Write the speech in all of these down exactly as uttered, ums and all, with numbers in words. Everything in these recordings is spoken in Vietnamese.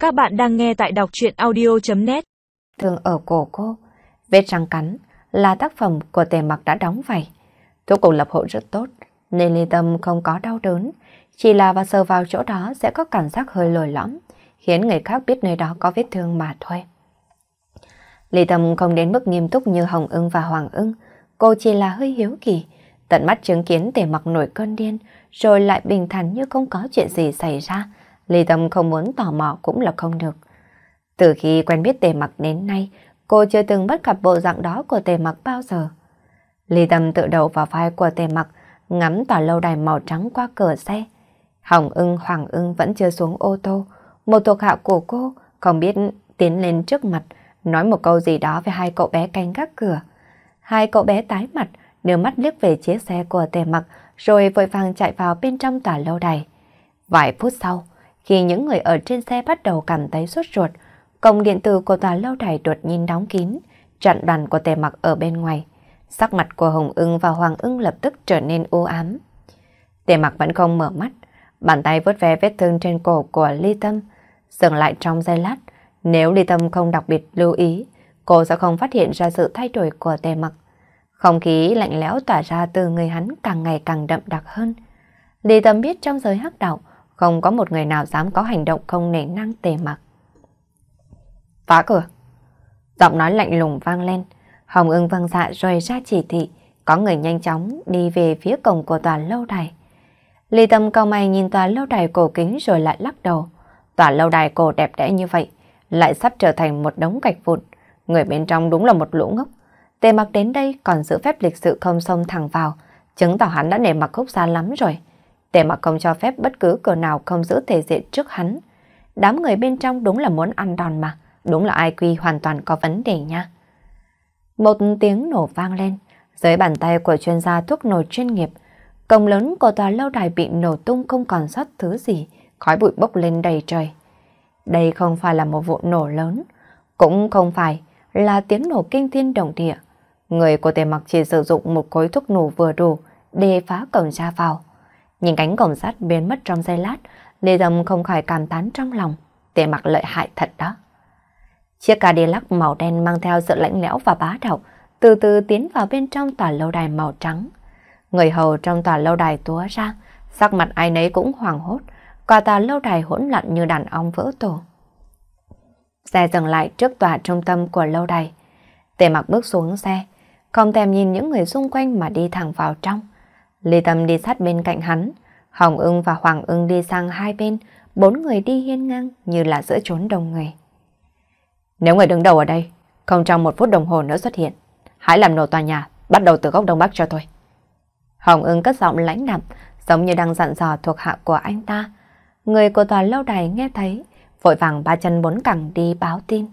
Các bạn đang nghe tại đọc truyện audio chấm net. Thương ở cổ cô, vết răng cắn là tác phẩm của Tề Mặc đã đóng vậy. Thuốc cổ lập hộ rất tốt, nên Ly Tâm không có đau đớn, chỉ là và sờ vào chỗ đó sẽ có cảm giác hơi lồi lõm, khiến người khác biết nơi đó có vết thương mà thôi. Ly Tâm không đến mức nghiêm túc như Hồng Ưng và Hoàng Ưng, cô chỉ là hơi hiếu kỳ, tận mắt chứng kiến Tề Mặc nổi cơn điên, rồi lại bình thản như không có chuyện gì xảy ra. Ly Tâm không muốn tò mò cũng là không được. Từ khi quen biết Tề Mặc đến nay, cô chưa từng bắt gặp bộ dạng đó của Tề Mặc bao giờ. Ly Tâm tự đầu vào vai của Tề Mặc, ngắm tòa lâu đài màu trắng qua cửa xe. Hồng Ưng, Hoàng Ưng vẫn chưa xuống ô tô. Một thuộc hạ của cô không biết tiến lên trước mặt, nói một câu gì đó với hai cậu bé canh gác cửa. Hai cậu bé tái mặt, đưa mắt liếc về chiếc xe của Tề Mặc, rồi vội vàng chạy vào bên trong tòa lâu đài. Vài phút sau, khi những người ở trên xe bắt đầu cảm thấy sốt ruột, cổng điện tử của tòa lâu đài đột nhiên đóng kín, chặn đoàn của Tề Mặc ở bên ngoài. Sắc mặt của Hồng Ưng và Hoàng Ưng lập tức trở nên u ám. Tề Mặc vẫn không mở mắt, bàn tay vuốt ve vết thương trên cổ của Ly Tâm, dừng lại trong giây lát. Nếu Ly Tâm không đặc biệt lưu ý, cô sẽ không phát hiện ra sự thay đổi của Tề Mặc. Không khí lạnh lẽo tỏa ra từ người hắn càng ngày càng đậm đặc hơn. Ly Tâm biết trong giới hắc đạo, không có một người nào dám có hành động không nể nang Tề Mặc. Phá cửa! Giọng nói lạnh lùng vang lên. Hồng Ưng vâng dạ rồi ra chỉ thị. Có người nhanh chóng đi về phía cổng của tòa lâu đài. Ly Tâm cau mày nhìn tòa lâu đài cổ kính rồi lại lắc đầu. Tòa lâu đài cổ đẹp đẽ như vậy lại sắp trở thành một đống gạch vụn. Người bên trong đúng là một lũ ngốc. Tề Mặc đến đây còn giữ phép lịch sự không xông thẳng vào, chứng tỏ hắn đã nể Mặc Khúc xa lắm rồi. Tề Mặc không cho phép bất cứ cửa nào không giữ thể diện trước hắn. Đám người bên trong đúng là muốn ăn đòn mà, đúng là i kiu hoàn toàn có vấn đề nha. Một tiếng nổ vang lên, dưới bàn tay của chuyên gia thuốc nổ chuyên nghiệp, cổng lớn của tòa lâu đài bị nổ tung không còn sót thứ gì, khói bụi bốc lên đầy trời. Đây không phải là một vụ nổ lớn, cũng không phải là tiếng nổ kinh thiên động địa. Người của Tề Mặc chỉ sử dụng một khối thuốc nổ vừa đủ để phá cổng ra vào. Nhìn cánh cổng sắt biến mất trong giây lát, Lê Tâm không khỏi cảm thán trong lòng. Tề Mặc lợi hại thật đó. Chiếc Cadillac màu đen mang theo sự lạnh lẽo và bá đạo, từ từ tiến vào bên trong tòa lâu đài màu trắng. Người hầu trong tòa lâu đài túa ra, sắc mặt ai nấy cũng hoảng hốt, cả tòa lâu đài hỗn loạn như đàn ong vỡ tổ. Xe dừng lại trước tòa trung tâm của lâu đài. Tề Mặc bước xuống xe, không thèm nhìn những người xung quanh mà đi thẳng vào trong. Ly Tâm đi sát bên cạnh hắn, Hồng Ưng và Hoàng Ưng đi sang hai bên, bốn người đi hiên ngang như là giữa chốn đông người. Nếu người đứng đầu ở đây không trong một phút đồng hồ nữa xuất hiện, hãy làm nổ tòa nhà, bắt đầu từ góc đông bắc cho tôi. Hồng Ưng cất giọng lãnh đạm, giống như đang dặn dò thuộc hạ của anh ta. Người của tòa lâu đài nghe thấy, vội vàng ba chân bốn cẳng đi báo tin.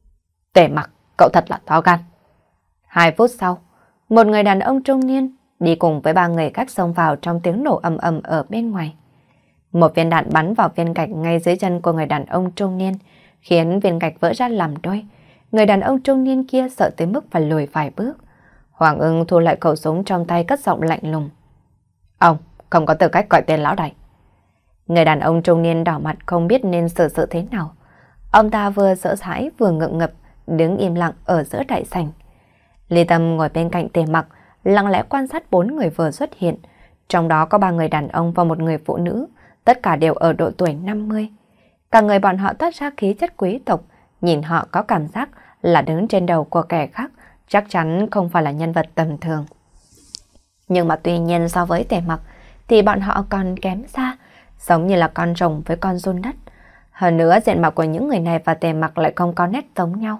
Tề Mặc, cậu thật là to gan. Hai phút sau, một người đàn ông trung niên đi cùng với ba người khác xông vào trong tiếng nổ ầm ầm ở bên ngoài. Một viên đạn bắn vào viên gạch ngay dưới chân của người đàn ông trung niên, khiến viên gạch vỡ ra làm đôi. Người đàn ông trung niên kia sợ tới mức phải lùi vài bước. Hoàng Ưng thu lại khẩu súng trong tay, cất giọng lạnh lùng. Ông không có tư cách gọi tên lão đại. Người đàn ông trung niên đỏ mặt không biết nên xử sự thế nào. Ông ta vừa sợ hãi vừa ngượng ngập, đứng im lặng ở giữa đại sảnh. Ly Tâm ngồi bên cạnh Tề Mặc, lặng lẽ quan sát bốn người vừa xuất hiện. Trong đó có ba người đàn ông và một người phụ nữ, tất cả đều ở độ tuổi năm mươi. Cả người bọn họ toát ra khí chất quý tộc, nhìn họ có cảm giác là đứng trên đầu của kẻ khác, chắc chắn không phải là nhân vật tầm thường. Nhưng mà tuy nhiên so với Tề Mặc thì bọn họ còn kém xa, giống như là con rồng với con giun đất. Hơn nữa diện mạo của những người này và Tề Mặc lại không có nét giống nhau.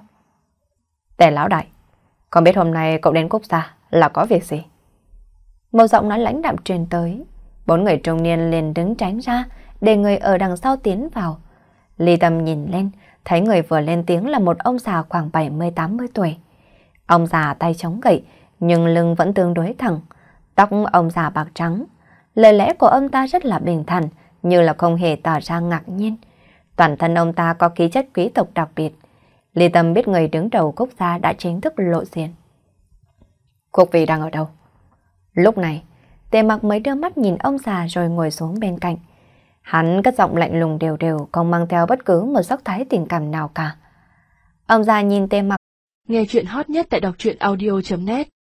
Tề lão đại, không biết hôm nay cậu đến Cúc Gia là có việc gì? Một giọng nói lãnh đạm truyền tới. Bốn người trung niên liền đứng tránh ra để người ở đằng sau tiến vào. Ly Tâm nhìn lên, thấy người vừa lên tiếng là một ông già khoảng bảy mươi tám mươi tuổi. Ông già tay chống gậy, nhưng lưng vẫn tương đối thẳng. Tóc ông già bạc trắng. Lời lẽ của ông ta rất là bình thản, như là không hề tỏ ra ngạc nhiên. Toàn thân ông ta có khí chất quý tộc đặc biệt. Ly Tâm biết người đứng đầu Cúc Gia đã chính thức lộ diện. Cúc Vy đang ở đâu? Lúc này, Tề Mặc mới đưa mắt nhìn ông già rồi ngồi xuống bên cạnh. Hắn cất giọng lạnh lùng đều đều, không mang theo bất cứ một sắc thái tình cảm nào cả. Ông già nhìn Tề Mặc. Nghe chuyện hot nhất tại đọc truyện audio chấm net